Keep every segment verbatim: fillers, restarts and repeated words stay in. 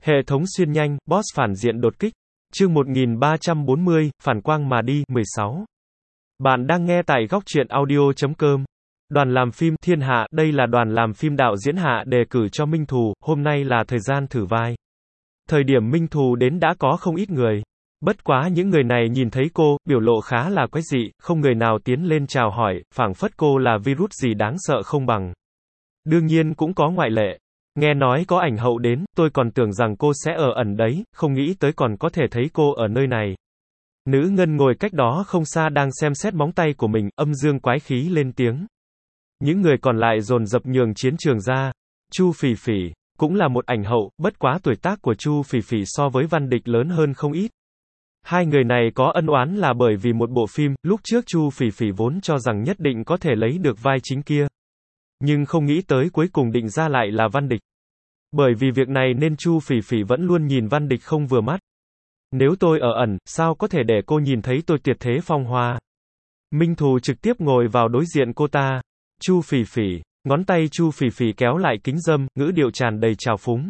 Hệ thống xuyên nhanh, boss phản diện đột kích. Chương một nghìn ba trăm bốn mươi, phản quang mà đi, mười sáu. Bạn đang nghe tại góc truyện audio chấm com. Đoàn làm phim Thiên Hạ, đây là đoàn làm phim đạo diễn Hạ đề cử cho Minh Thù, hôm nay là thời gian thử vai. Thời điểm Minh Thù đến đã có không ít người. Bất quá những người này nhìn thấy cô, biểu lộ khá là quái dị, không người nào tiến lên chào hỏi, phảng phất cô là virus gì đáng sợ không bằng. Đương nhiên cũng có ngoại lệ. Nghe nói có ảnh hậu đến, tôi còn tưởng rằng cô sẽ ở ẩn đấy, không nghĩ tới còn có thể thấy cô ở nơi này. Nữ ngân ngồi cách đó không xa đang xem xét móng tay của mình, âm dương quái khí lên tiếng. Những người còn lại dồn dập nhường chiến trường ra. Chu Phỉ Phỉ, cũng là một ảnh hậu, bất quá tuổi tác của Chu Phỉ Phỉ so với Văn Địch lớn hơn không ít. Hai người này có ân oán là bởi vì một bộ phim, lúc trước Chu Phỉ Phỉ vốn cho rằng nhất định có thể lấy được vai chính kia. Nhưng không nghĩ tới cuối cùng định ra lại là Văn Địch. Bởi vì việc này nên Chu Phỉ Phỉ vẫn luôn nhìn Văn Địch không vừa mắt. Nếu tôi ở ẩn, sao có thể để cô nhìn thấy tôi tuyệt thế phong hoa. Minh Thù trực tiếp ngồi vào đối diện cô ta. Chu Phỉ Phỉ, ngón tay Chu Phỉ Phỉ kéo lại kính dâm, ngữ điệu tràn đầy trào phúng.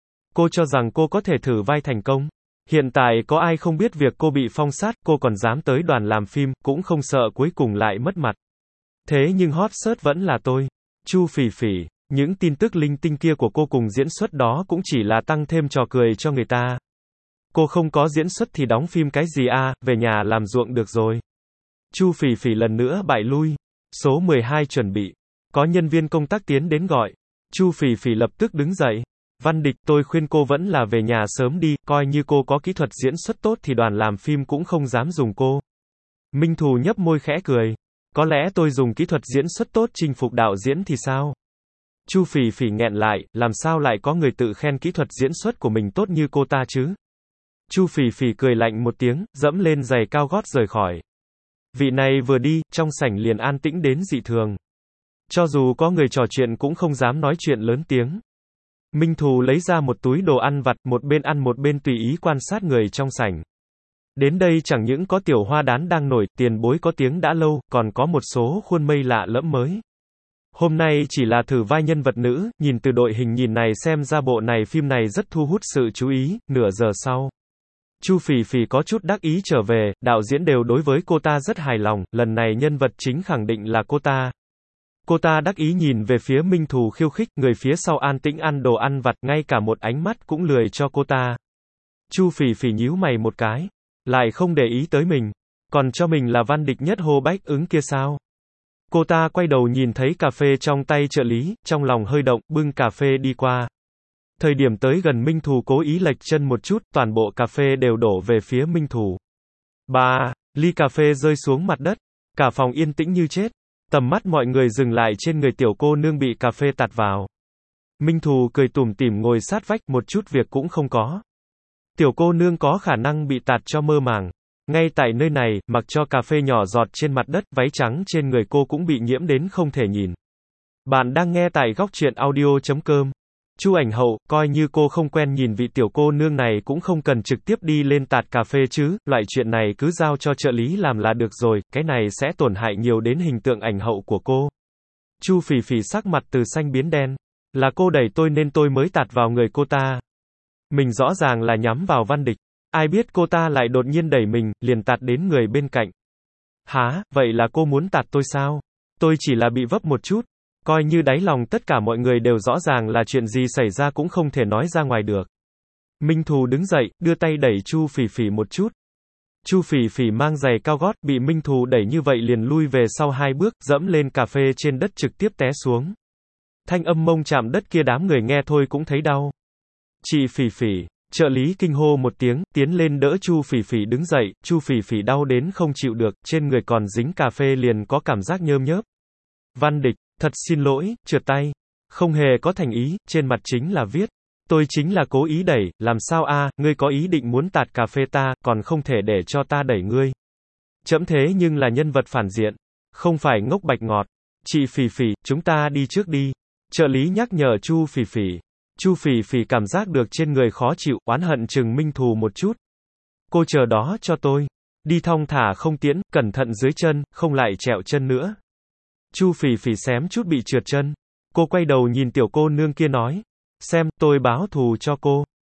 Cô cho rằng cô có thể thử vai thành công. Hiện tại có ai không biết việc cô bị phong sát, cô còn dám tới đoàn làm phim, cũng không sợ cuối cùng lại mất mặt. Thế nhưng hot search vẫn là tôi. Chu Phỉ Phỉ, những tin tức linh tinh kia của cô cùng diễn xuất đó cũng chỉ là tăng thêm trò cười cho người ta. Cô không có diễn xuất thì đóng phim cái gì a, à, về nhà làm ruộng được rồi. Chu Phỉ Phỉ lần nữa bại lui. Số mười hai chuẩn bị. Có nhân viên công tác tiến đến gọi. Chu Phỉ Phỉ lập tức đứng dậy. Văn Địch, tôi khuyên cô vẫn là về nhà sớm đi, coi như cô có kỹ thuật diễn xuất tốt thì đoàn làm phim cũng không dám dùng cô. Minh Thù nhấp môi khẽ cười. Có lẽ tôi dùng kỹ thuật diễn xuất tốt chinh phục đạo diễn thì sao? Chu Phỉ Phỉ nghẹn lại, làm sao lại có người tự khen kỹ thuật diễn xuất của mình tốt như cô ta chứ? Chu Phỉ Phỉ cười lạnh một tiếng, dẫm lên giày cao gót rời khỏi. Vị này vừa đi, trong sảnh liền an tĩnh đến dị thường. Cho dù có người trò chuyện cũng không dám nói chuyện lớn tiếng. Minh Thù lấy ra một túi đồ ăn vặt, một bên ăn một bên tùy ý quan sát người trong sảnh. Đến đây chẳng những có tiểu hoa đán đang nổi, tiền bối có tiếng đã lâu, còn có một số khuôn mây lạ lẫm mới. Hôm nay chỉ là thử vai nhân vật nữ, nhìn từ đội hình nhìn này xem ra bộ này phim này rất thu hút sự chú ý, nửa giờ sau. Chu Phỉ Phỉ có chút đắc ý trở về, đạo diễn đều đối với cô ta rất hài lòng, lần này nhân vật chính khẳng định là cô ta. Cô ta đắc ý nhìn về phía Minh Thù khiêu khích, người phía sau an tĩnh ăn đồ ăn vặt, ngay cả một ánh mắt cũng lười cho cô ta. Chu Phỉ Phỉ nhíu mày một cái, lại không để ý tới mình, còn cho mình là Văn Địch nhất hô bách ứng kia sao? Cô ta quay đầu nhìn thấy cà phê trong tay trợ lý, trong lòng hơi động, bưng cà phê đi qua. Thời điểm tới gần Minh Thù cố ý lệch chân một chút, toàn bộ cà phê đều đổ về phía Minh Thù. Ba, ly cà phê rơi xuống mặt đất, cả phòng yên tĩnh như chết. Tầm mắt mọi người dừng lại trên người tiểu cô nương bị cà phê tạt vào. Minh Thù cười tủm tỉm ngồi sát vách, một chút việc cũng không có. Tiểu cô nương có khả năng bị tạt cho mơ màng. Ngay tại nơi này, mặc cho cà phê nhỏ giọt trên mặt đất, váy trắng trên người cô cũng bị nhiễm đến không thể nhìn. Bạn đang nghe tại góc truyện audio chấm com. Chu ảnh hậu, coi như cô không quen nhìn vị tiểu cô nương này cũng không cần trực tiếp đi lên tạt cà phê chứ, loại chuyện này cứ giao cho trợ lý làm là được rồi, cái này sẽ tổn hại nhiều đến hình tượng ảnh hậu của cô. Chu Phỉ Phỉ sắc mặt từ xanh biến đen. Là cô đẩy tôi nên tôi mới tạt vào người cô ta. Mình rõ ràng là nhắm vào Văn Địch. Ai biết cô ta lại đột nhiên đẩy mình, liền tạt đến người bên cạnh. Hả, vậy là cô muốn tạt tôi sao? Tôi chỉ là bị vấp một chút. Coi như đáy lòng tất cả mọi người đều rõ ràng là chuyện gì xảy ra cũng không thể nói ra ngoài được. Minh Thù đứng dậy, đưa tay đẩy Chu Phỉ Phỉ một chút. Chu Phỉ Phỉ mang giày cao gót, bị Minh Thù đẩy như vậy liền lui về sau hai bước, dẫm lên cà phê trên đất trực tiếp té xuống. Thanh âm mông chạm đất kia đám người nghe thôi cũng thấy đau. Chị Phỉ Phỉ, trợ lý kinh hô một tiếng, tiến lên đỡ Chu Phỉ Phỉ đứng dậy, Chu Phỉ Phỉ đau đến không chịu được, trên người còn dính cà phê liền có cảm giác nhơm nhớp. Văn Địch, thật xin lỗi, trượt tay. Không hề có thành ý, trên mặt chính là viết. Tôi chính là cố ý đẩy, làm sao a, à, ngươi có ý định muốn tạt cà phê ta, còn không thể để cho ta đẩy ngươi. Trẫm thế nhưng là nhân vật phản diện, không phải ngốc bạch ngọt. Chị Phỉ Phỉ, chúng ta đi trước đi. Trợ lý nhắc nhở Chu Phỉ Phỉ. Chu Phỉ Phỉ cảm giác được trên người khó chịu, oán hận chừng Minh Thù một chút. Cô chờ đó cho tôi. Đi thong thả không tiễn, cẩn thận dưới chân, không lại trẹo chân nữa. Chu Phỉ Phỉ xém chút bị trượt chân. Cô quay đầu nhìn tiểu cô nương kia nói. Xem, tôi báo thù cho cô.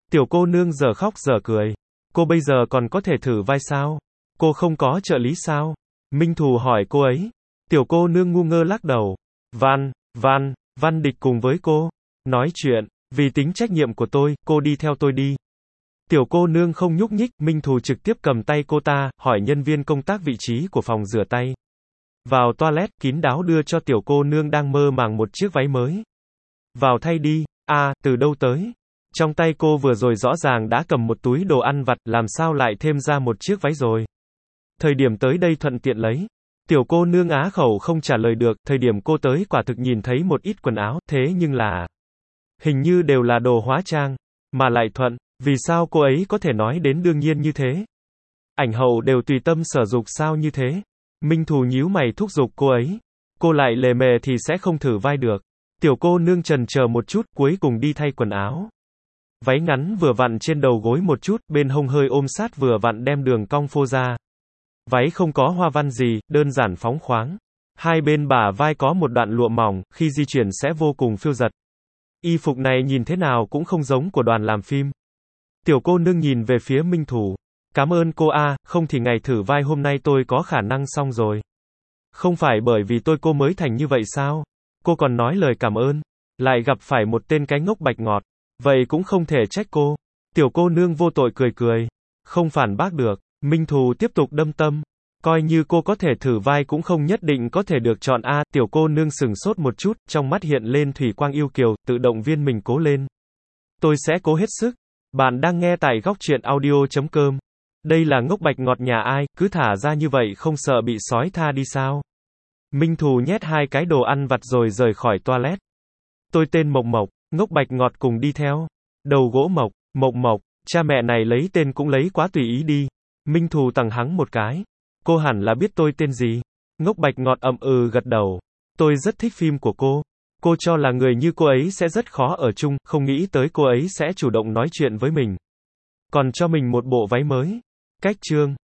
Tiểu cô nương giờ khóc giờ cười. Cô bây giờ còn có thể thử vai sao? Cô không có trợ lý sao? Minh Thù hỏi cô ấy. Tiểu cô nương ngu ngơ lắc đầu. Văn, Văn, Văn Địch cùng với cô. Nói chuyện. Vì tính trách nhiệm của tôi, cô đi theo tôi đi. Tiểu cô nương không nhúc nhích, Minh Thù trực tiếp cầm tay cô ta, hỏi nhân viên công tác vị trí của phòng rửa tay. Vào toilet, kín đáo đưa cho tiểu cô nương đang mơ màng một chiếc váy mới. Vào thay đi. À, từ đâu tới? Trong tay cô vừa rồi rõ ràng đã cầm một túi đồ ăn vặt, làm sao lại thêm ra một chiếc váy rồi? Thời điểm tới đây thuận tiện lấy. Tiểu cô nương á khẩu không trả lời được, thời điểm cô tới quả thực nhìn thấy một ít quần áo, thế nhưng là hình như đều là đồ hóa trang, mà lại thuận, vì sao cô ấy có thể nói đến đương nhiên như thế? Ảnh hậu đều tùy tâm sở dục sao như thế? Minh Thù nhíu mày thúc giục cô ấy. Cô lại lề mề thì sẽ không thử vai được. Tiểu cô nương chần chờ một chút, cuối cùng đi thay quần áo. Váy ngắn vừa vặn trên đầu gối một chút, bên hông hơi ôm sát vừa vặn đem đường cong phô ra. Váy không có hoa văn gì, đơn giản phóng khoáng. Hai bên bả vai có một đoạn lụa mỏng, khi di chuyển sẽ vô cùng phiêu giật. Y phục này nhìn thế nào cũng không giống của đoàn làm phim. Tiểu cô nương nhìn về phía Minh Thù. Cảm ơn cô a, không thì ngày thử vai hôm nay tôi có khả năng xong rồi. Không phải bởi vì tôi cô mới thành như vậy sao? Cô còn nói lời cảm ơn. Lại gặp phải một tên cái ngốc bạch ngọt. Vậy cũng không thể trách cô. Tiểu cô nương vô tội cười cười. Không phản bác được. Minh Thù tiếp tục đâm tâm. Coi như cô có thể thử vai cũng không nhất định có thể được chọn a. Tiểu cô nương sừng sốt một chút, trong mắt hiện lên thủy quang yêu kiều, tự động viên mình cố lên. Tôi sẽ cố hết sức. Bạn đang nghe tại góc truyện audio chấm com. Đây là ngốc bạch ngọt nhà ai, cứ thả ra như vậy không sợ bị sói tha đi sao? Minh Thù nhét hai cái đồ ăn vặt rồi rời khỏi toilet. Tôi tên Mộc Mộc, ngốc bạch ngọt cùng đi theo. Đầu gỗ Mộc, Mộc Mộc, cha mẹ này lấy tên cũng lấy quá tùy ý đi. Minh Thù tằng hắng một cái. Cô hẳn là biết tôi tên gì. Ngốc bạch ngọt ậm ừ gật đầu. Tôi rất thích phim của cô. Cô cho là người như cô ấy sẽ rất khó ở chung, không nghĩ tới cô ấy sẽ chủ động nói chuyện với mình. Còn cho mình một bộ váy mới. Cách chương.